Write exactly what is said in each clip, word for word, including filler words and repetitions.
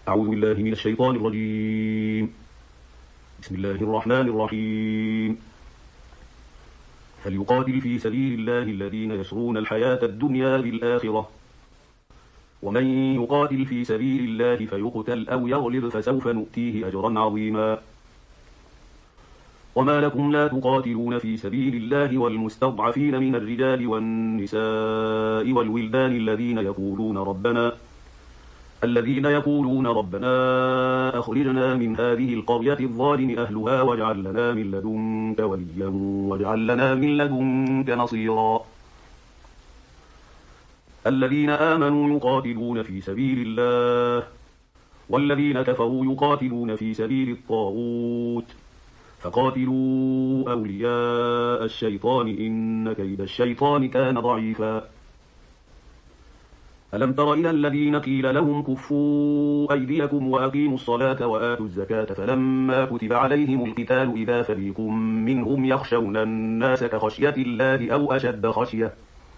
أعوذ بالله من الشيطان الرجيم. بسم الله الرحمن الرحيم. فليقاتل في سبيل الله الذين يشرون الحياة الدنيا بالآخرة، ومن يقاتل في سبيل الله فيقتل أو يغلب فسوف نؤتيه أجرا عظيما. وما لكم لا تقاتلون في سبيل الله والمستضعفين من الرجال والنساء والولدان الذين يقولون ربنا الذين يقولون ربنا أخرجنا من هذه القرية الظالم أهلها واجعل لنا من لدنك وليا واجعل لنا من لدنك نصيرا. الذين آمنوا يقاتلون في سبيل الله، والذين كفروا يقاتلون في سبيل الطاغوت، فقاتلوا أولياء الشيطان إن كيد الشيطان كان ضعيفا. ألم تر إلى الذين قيل لهم كفوا أيديكم وأقيموا الصلاة وآتوا الزكاة فلما كتب عليهم القتال إذا فريق منهم يخشون الناس كخشية الله أو أشد خشية،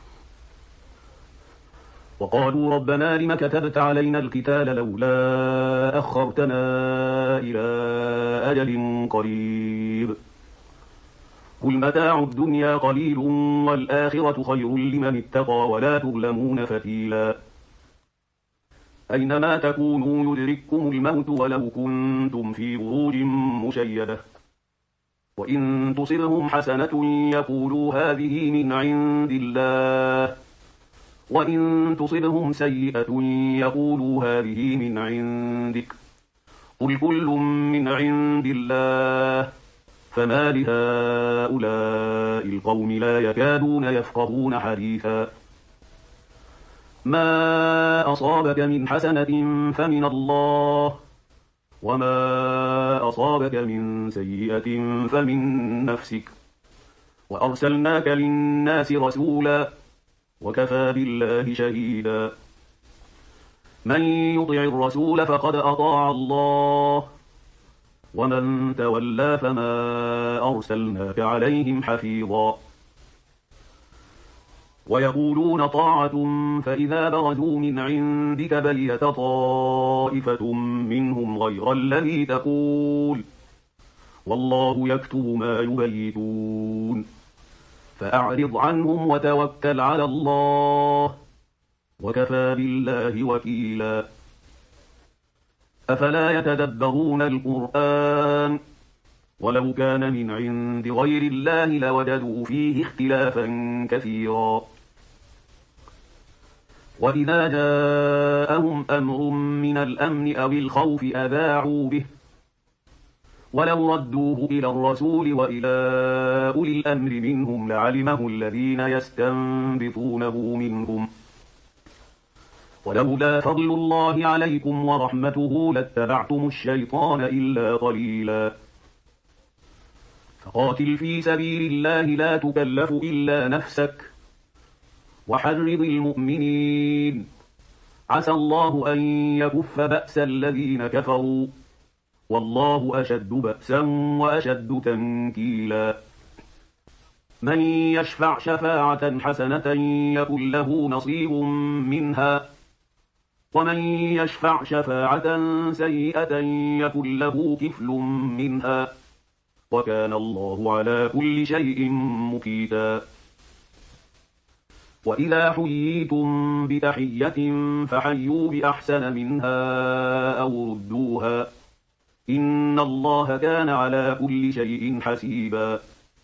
وقالوا ربنا لم كتبت علينا القتال لولا أخرتنا إلى أجل قريب قل متاع الدنيا قليل والآخرة خير لمن اتقى ولا تظلمون فتيلا. أينما تكونوا يدرككم الموت ولو كنتم في بروج مشيدة، وإن تصبهم حسنة يقولوا هذه من عند الله، وإن تصبهم سيئة يقولوا هذه من عندك، قل كل من عند الله فما لهؤلاء القوم لا يكادون يفقهون حديثا. ما أصابك من حسنة فمن الله، وما أصابك من سيئة فمن نفسك، وأرسلناك للناس رسولا وكفى بالله شهيدا. من يطع الرسول فقد أطاع الله، ومن تولى فما أرسلناك عليهم حفيظا. ويقولون طاعة فإذا برزوا من عندك بليت طائفة منهم غير الذي تقول والله يكتب ما يبيتون، فأعرض عنهم وتوكل على الله وكفى بالله وكيلا. أفلا يتدبرون القرآن ولو كان من عند غير الله لوجدوا فيه اختلافا كثيرا. وإذا جاءهم أمر من الأمن أو الخوف أذاعوا به، ولو ردوه إلى الرسول وإلى أولي الأمر منهم لعلمه الذين يستنبطونه منهم، ولولا فضل الله عليكم ورحمته لاتبعتم الشيطان إلا قليلا. فقاتل في سبيل الله لا تكلف إلا نفسك، وحرض المؤمنين عسى الله أن يكف بأس الذين كفروا والله أشد بأسا وأشد تنكيلا. من يشفع شفاعة حسنة يكن له نصيب منها، ومن يشفع شفاعة سيئة يكن له كفل منها، وكان الله على كل شيء مقيتا. وإذا حييتم بتحية فحيوا بأحسن منها أو ردوها، إن الله كان على كل شيء حسيبا.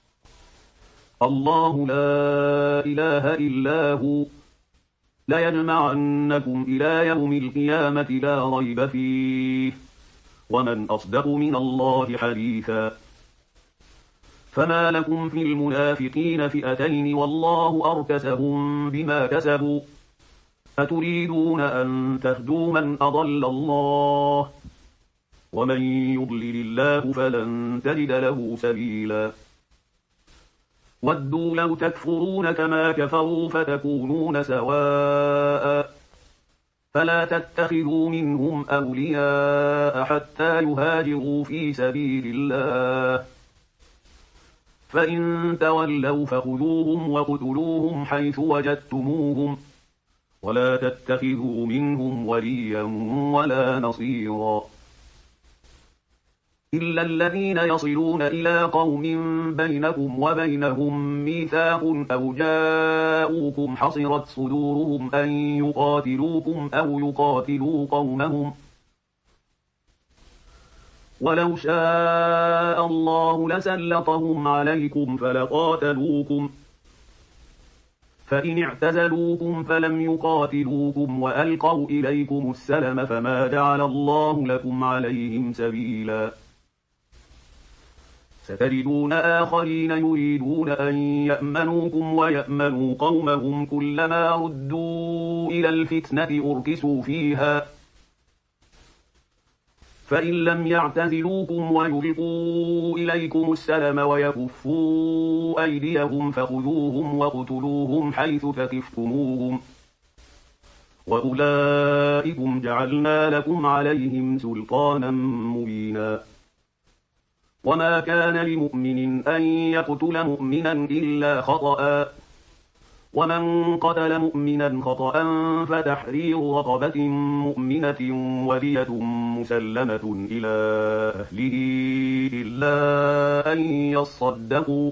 الله لا إله إلا هو ليجمعنكم إلى يوم القيامة لا ريب فيه، ومن أصدق من الله حديثا. فما لكم في المنافقين فئتين والله أركسهم بما كسبوا، أتريدون أن تهدوا من أضل الله، ومن يضلل الله فلن تجد له سبيلا. ودوا لو تكفرون كما كفروا فتكونون سواء، فلا تتخذوا منهم أولياء حتى يهاجروا في سبيل الله، فإن تولوا فخذوهم وقتلوهم حيث وجدتموهم ولا تتخذوا منهم وليا ولا نصيرا إلا الذين يصلون إلى قوم بينكم وبينهم ميثاق أو جاءوكم حصرت صدورهم أن يقاتلوكم أو يقاتلوا قومهم ولو شاء الله لسلطهم عليكم فلقاتلوكم فإن اعتزلوكم فلم يقاتلوكم وألقوا إليكم السلم فما جعل الله لكم عليهم سبيلا ستجدون آخرين يريدون أن يأمنوكم ويأمنوا قومهم كلما ردوا إلى الفتنة أركسوا فيها فإن لم يعتزلوكم ويلقوا إليكم السلم ويكفوا أيديهم فخذوهم واقتلوهم حيث ثقفتموهم وأولئكم جعلنا لكم عليهم سلطانا مبينا وما كان لمؤمن أن يقتل مؤمنا إلا خطأ ومن قتل مؤمنا خطأ فتحرير رقبة مؤمنة ودية مسلمة إلى أهله إلا أن يصدقوا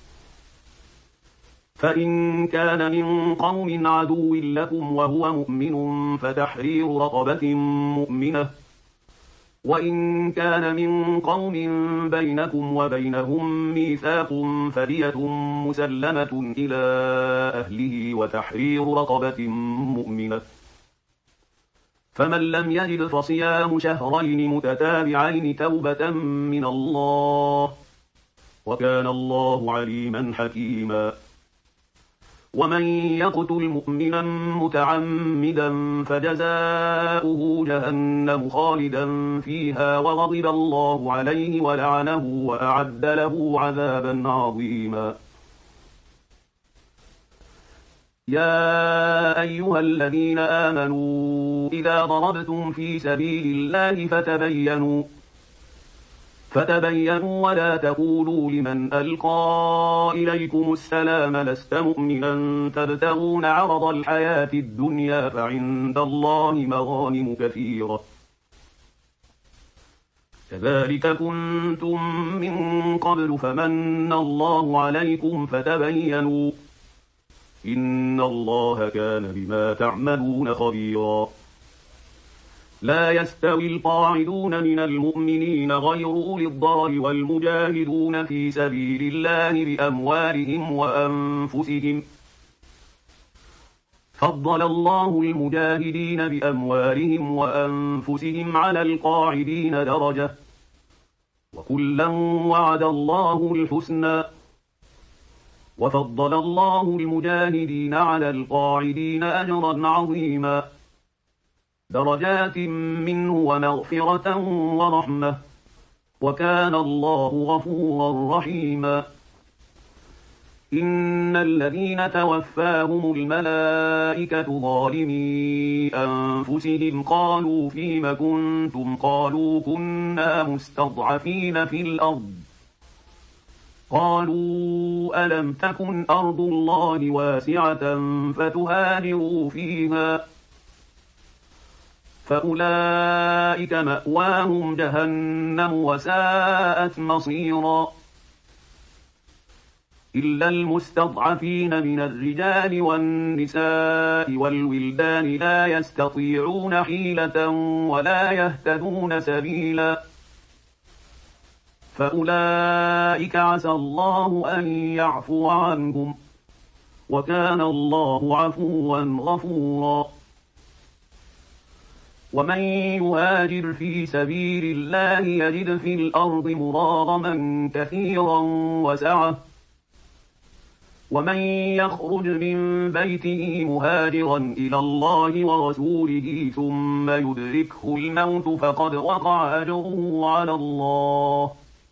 فإن كان من قوم عدو لكم وهو مؤمن فتحرير رقبة مؤمنة وإن كان من قوم بينكم وبينهم ميثاق فدية مسلمة إلى أهله وتحرير رقبة مؤمنة فمن لم يجد فصيام شهرين متتابعين توبة من الله وكان الله عليما حكيما ومن يقتل مؤمنا متعمدا فجزاؤه جهنم خالدا فيها وغضب الله عليه ولعنه وأعد له عذابا عظيما يا أيها الذين آمنوا إذا ضربتم في سبيل الله فتبينوا فتبينوا ولا تقولوا لمن ألقى إليكم السلام لست مؤمنا تبتغون عرض الحياة الدنيا فعند الله مغانم كثيرة كذلك كنتم من قبل فمن الله عليكم فتبينوا إن الله كان بما تعملون خبيرا لا يستوي القاعدون من المؤمنين غير أولي الضرر والمجاهدون في سبيل الله بأموالهم وأنفسهم فضل الله المجاهدين بأموالهم وأنفسهم على القاعدين درجة وكلا وعد الله الحسنى وفضل الله المجاهدين على القاعدين أجرا عظيما درجات منه ومغفرة ورحمة وكان الله غفورا رحيما إن الذين توفاهم الملائكة ظالمي أنفسهم قالوا فيم كنتم قالوا كنا مستضعفين في الأرض قالوا ألم تكن أرض الله واسعة فتهاجروا فيها فأولئك مأواهم جهنم وساءت مصيرا إلا المستضعفين من الرجال والنساء والولدان لا يستطيعون حيلة ولا يهتدون سبيلا فأولئك عسى الله أن يعفو عنهم وكان الله عفوا غفورا ومن يهاجر في سبيل الله يجد في الأرض مراغما كثيرا وسعة ومن يخرج من بيته مهاجرا إلى الله ورسوله ثم يدركه الموت فقد وقع أجره على الله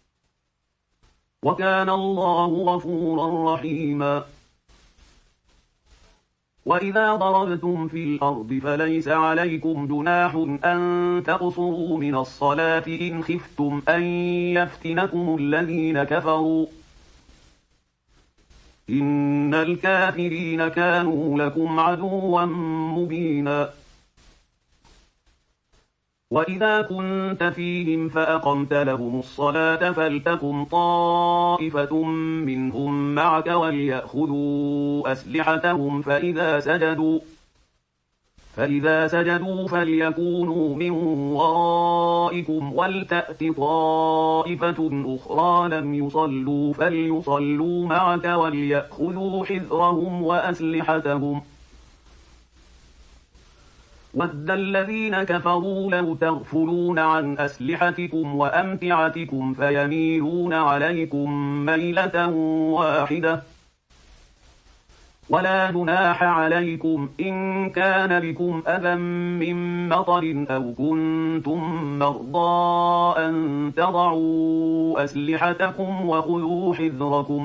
وكان الله غفورا رحيما وإذا ضربتم في الأرض فليس عليكم جناح أن تقصروا من الصلاة إن خفتم أن يفتنكم الذين كفروا إن الكافرين كانوا لكم عدوا مبينا وإذا كنت فيهم فأقمت لهم الصلاة فلتقم طائفة منهم معك وليأخذوا أسلحتهم فإذا سجدوا فإذا سجدوا فليكونوا من ورائكم ولتأت طائفة أخرى لم يصلوا فليصلوا معك وليأخذوا حذرهم وأسلحتهم ود الذين كفروا لو تغفلون عن أسلحتكم وأمتعتكم فيميلون عليكم ميلة واحدة ولا جناح عليكم إن كان بكم أذى من مطر أو كنتم مرضى أن تضعوا أسلحتكم وخذوا حذركم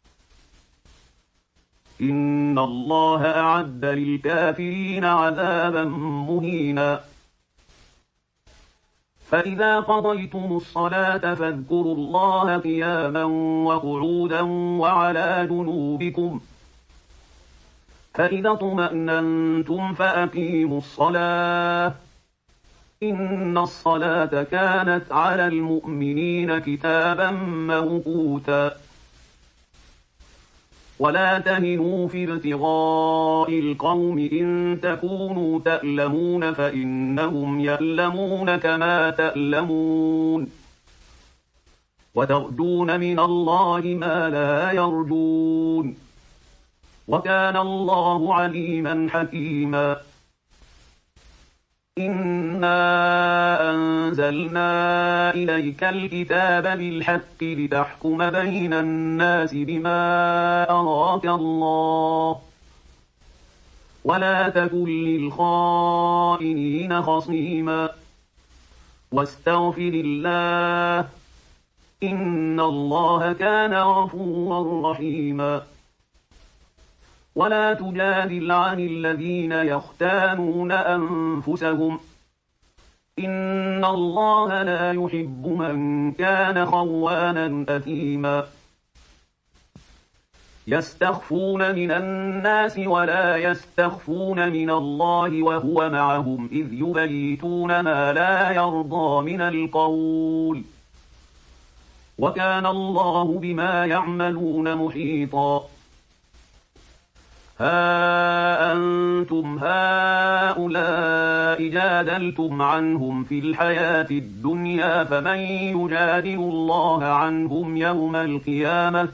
إن الله أعد للكافرين عذابا مهينا فإذا قضيتم الصلاة فاذكروا الله قياما وقعودا وعلى جنوبكم فإذا اطمأننتم فأقيموا الصلاة إن الصلاة كانت على المؤمنين كتابا موقوتا ولا تهنوا في ابتغاء القوم إن تكونوا تألمون فإنهم يألمون كما تألمون وترجون من الله ما لا يرجون وكان الله عليما حكيما إنا أنزلنا إليك الكتاب بالحق لتحكم بين الناس بما أراك الله ولا تكن للخائنين خصيما واستغفر الله إن الله كان غفورا رحيما ولا تجادل عن الذين يختانون أنفسهم إن الله لا يحب من كان خوانا أثيما يستخفون من الناس ولا يستخفون من الله وهو معهم إذ يبيتون ما لا يرضى من القول وكان الله بما يعملون محيطا ها أنتم هؤلاء جادلتم عنهم في الحياة الدنيا فمن يجادل الله عنهم يوم القيامة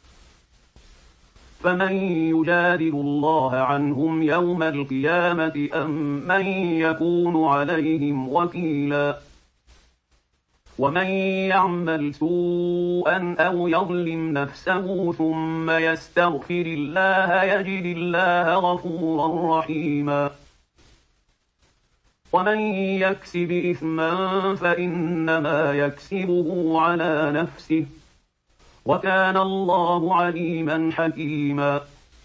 فمن يجادل الله عنهم يوم القيامة أم من يكون عليهم وكيلا ومن يعمل سوءا أو يظلم نفسه ثم يستغفر الله يجد الله غفورا رحيما ومن يكسب إثما فإنما يكسبه على نفسه وكان الله عليما حكيما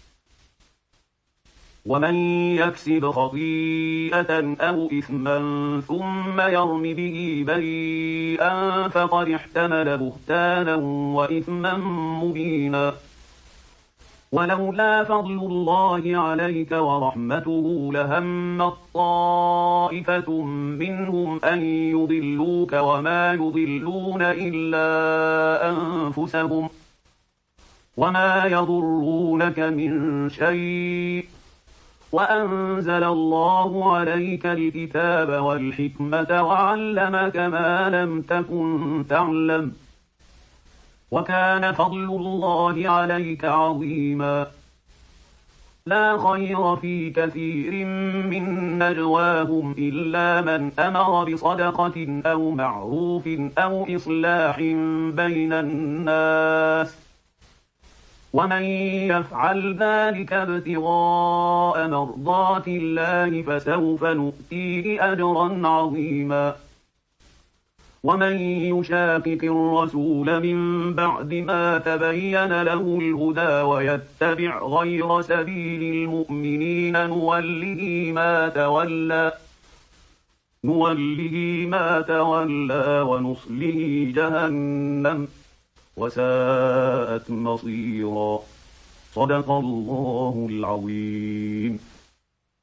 ومن يكسب خطيئة أو إثما ثم يرم به بريئا فقد احتمل بهتانا وإثما مبينا ولولا فضل الله عليك ورحمته لهمت طائفة منهم أن يضلوك وما يضلون إلا أنفسهم وما يضرونك من شيء وأنزل الله عليك الكتاب والحكمة وعلمك ما لم تكن تعلم وكان فضل الله عليك عظيما لا خير في كثير من نجواهم إلا من أمر بصدقة أو معروف أو إصلاح بين الناس ومن يفعل ذلك ابتغاء مرضات الله فسوف نؤتيه أجرا عظيما ومن يشاقق الرسول من بعد ما تبين له الهدى ويتبع غير سبيل المؤمنين نوله ما تولى نوله ما تولى ونصله جهنم وساءت مصيرا صدق الله العظيم.